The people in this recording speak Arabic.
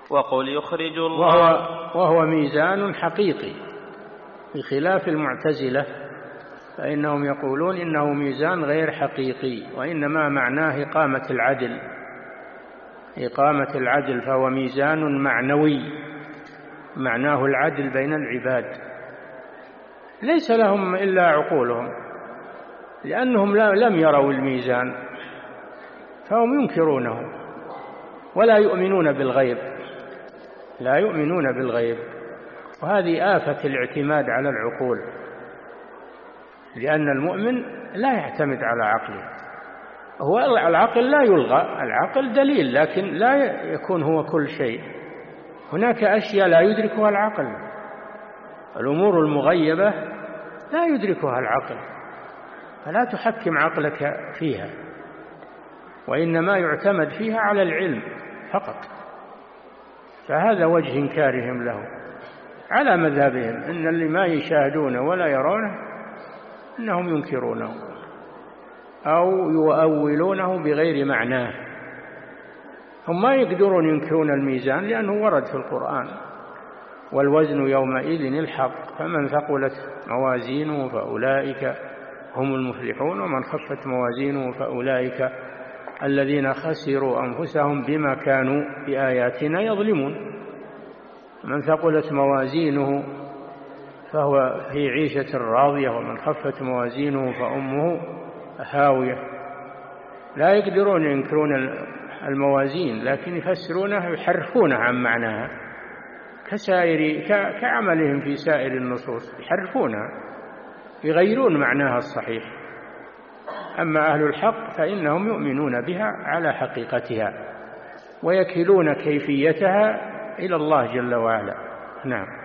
وقل يخرج الله، وهو ميزان حقيقي بخلاف المعتزلة، فإنهم يقولون إنه ميزان غير حقيقي، وإنما معناه إقامة العدل، فهو ميزان معنوي، معناه العدل بين العباد. ليس لهم إلا عقولهم، لأنهم لم يروا الميزان فهم ينكرونه ولا يؤمنون بالغيب، لا يؤمنون بالغيب. وهذه آفة الاعتماد على العقول، لأن المؤمن لا يعتمد على عقله. هو العقل لا يلغى، العقل دليل، لكن لا يكون هو كل شيء. هناك أشياء لا يدركها العقل، الأمور المغيبة لا يدركها العقل، فلا تحكم عقلك فيها، وإنما يعتمد فيها على العلم فقط. فهذا وجه إنكارهم له على مذهبهم، إن اللي ما يشاهدونه ولا يرونه إنهم ينكرونه أو يؤولونه بغير معناه. هم ما يقدرون ينكرون الميزان لأنه ورد في القرآن: والوزن يومئذ الحق، فمن ثقلت موازينه فأولئك هم المفلحون، ومن خفت موازينه فأولئك الذين خسروا أنفسهم بما كانوا بآياتنا يظلمون. من ثقلت موازينه فهو في عيشة راضية، ومن خفت موازينه فأمه هاوية. لا يقدرون ينكرون الموازين، لكن يفسرونها ويحرفونها عن معناها كعملهم في سائر النصوص، يحرفونها يغيرون معناها الصحيح. أما أهل الحق فإنهم يؤمنون بها على حقيقتها ويكلون كيفيتها إلى الله جل وعلا. نعم.